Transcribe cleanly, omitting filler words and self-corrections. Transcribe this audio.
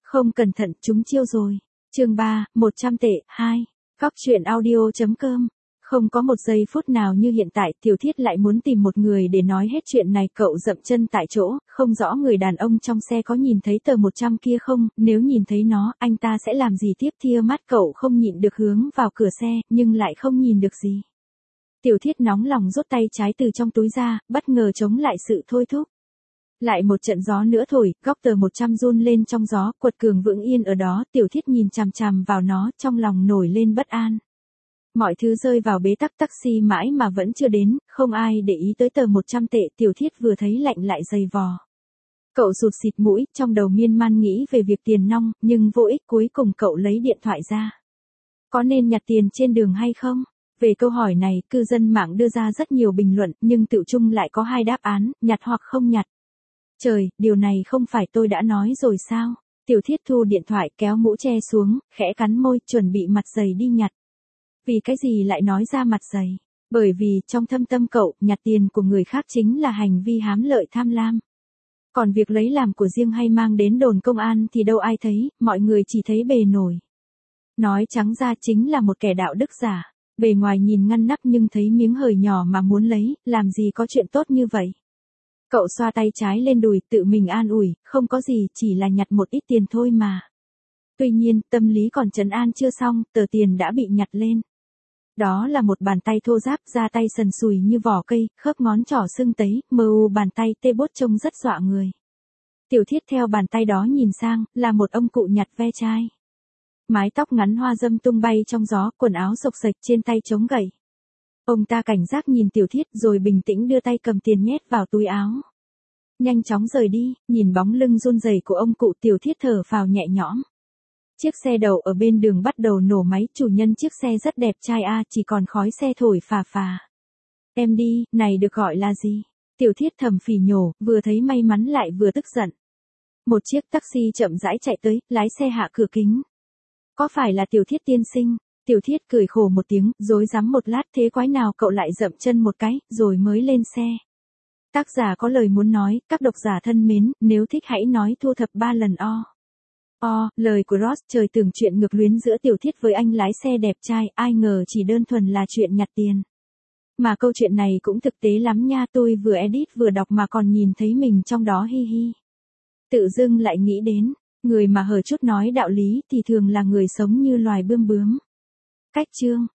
Không cẩn thận trúng chiêu rồi. Chương 3, 100 tệ, 2. Góc truyện audio.com. Không có một giây phút nào như hiện tại, Tiểu Thiết lại muốn tìm một người để nói hết chuyện này. Cậu dậm chân tại chỗ, không rõ người đàn ông trong xe có nhìn thấy tờ 100 kia không, nếu nhìn thấy nó, anh ta sẽ làm gì tiếp thia. Mắt cậu không nhịn được hướng vào cửa xe, nhưng lại không nhìn được gì. Tiểu Thiết nóng lòng rút tay trái từ trong túi ra, bất ngờ chống lại sự thôi thúc. Lại một trận gió nữa thổi, góc tờ 100 run lên trong gió, quật cường vững yên ở đó. Tiểu Thiết nhìn chằm chằm vào nó, trong lòng nổi lên bất an. Mọi thứ rơi vào bế tắc, taxi mãi mà vẫn chưa đến, không ai để ý tới tờ 100 tệ. Tiểu Thiết vừa thấy lạnh lại dày vò. Cậu sụt xịt mũi, trong đầu miên man nghĩ về việc tiền nong, nhưng vô ích. Cuối cùng cậu lấy điện thoại ra. Có nên nhặt tiền trên đường hay không? Về câu hỏi này, cư dân mạng đưa ra rất nhiều bình luận, nhưng tựu chung lại có hai đáp án, nhặt hoặc không nhặt. Trời, điều này không phải tôi đã nói rồi sao? Tiểu Thiết thu điện thoại, kéo mũ che xuống, khẽ cắn môi, chuẩn bị mặt dày đi nhặt. Vì cái gì lại nói ra mặt dày? Bởi vì, trong thâm tâm cậu, nhặt tiền của người khác chính là hành vi hám lợi tham lam. Còn việc lấy làm của riêng hay mang đến đồn công an thì đâu ai thấy, mọi người chỉ thấy bề nổi. Nói trắng ra chính là một kẻ đạo đức giả. Bề ngoài nhìn ngăn nắp nhưng thấy miếng hời nhỏ mà muốn lấy, làm gì có chuyện tốt như vậy. Cậu xoa tay trái lên đùi, tự mình an ủi, không có gì, chỉ là nhặt một ít tiền thôi mà. Tuy nhiên, tâm lý còn trấn an chưa xong, tờ tiền đã bị nhặt lên. Đó là một bàn tay thô ráp, da tay sần sùi như vỏ cây, khớp ngón trỏ sưng tấy, mờ u bàn tay tê bốt trông rất dọa người. Tiểu Thiết theo bàn tay đó nhìn sang, là một ông cụ nhặt ve chai. Mái tóc ngắn hoa dâm tung bay trong gió, quần áo xộc xệch, trên tay chống gậy. Ông ta cảnh giác nhìn Tiểu Thiết rồi bình tĩnh đưa tay cầm tiền nhét vào túi áo. Nhanh chóng rời đi, nhìn bóng lưng run rẩy của ông cụ, Tiểu Thiết thở phào nhẹ nhõm. Chiếc xe đậu ở bên đường bắt đầu nổ máy, chủ nhân chiếc xe rất đẹp trai chỉ còn khói xe thổi phà phà. Em đi, này được gọi là gì? Tiểu Thiết thầm phỉ nhổ, vừa thấy may mắn lại vừa tức giận. Một chiếc taxi chậm rãi chạy tới, lái xe hạ cửa kính. Có phải là Tiểu Thiết tiên sinh? Tiểu Thiết cười khổ một tiếng, rối rắm một lát, thế quái nào cậu lại dậm chân một cái, rồi mới lên xe. Tác giả có lời muốn nói, các độc giả thân mến, nếu thích hãy nói thu thập 3 lần lời của Ross. Trời, tưởng chuyện ngược luyến giữa Tiểu Thiết với anh lái xe đẹp trai, ai ngờ chỉ đơn thuần là chuyện nhặt tiền. Mà câu chuyện này cũng thực tế lắm nha, tôi vừa edit vừa đọc mà còn nhìn thấy mình trong đó, hi hi. Tự dưng lại nghĩ đến, người mà hở chút nói đạo lý thì thường là người sống như loài bươm bướm. Cách chương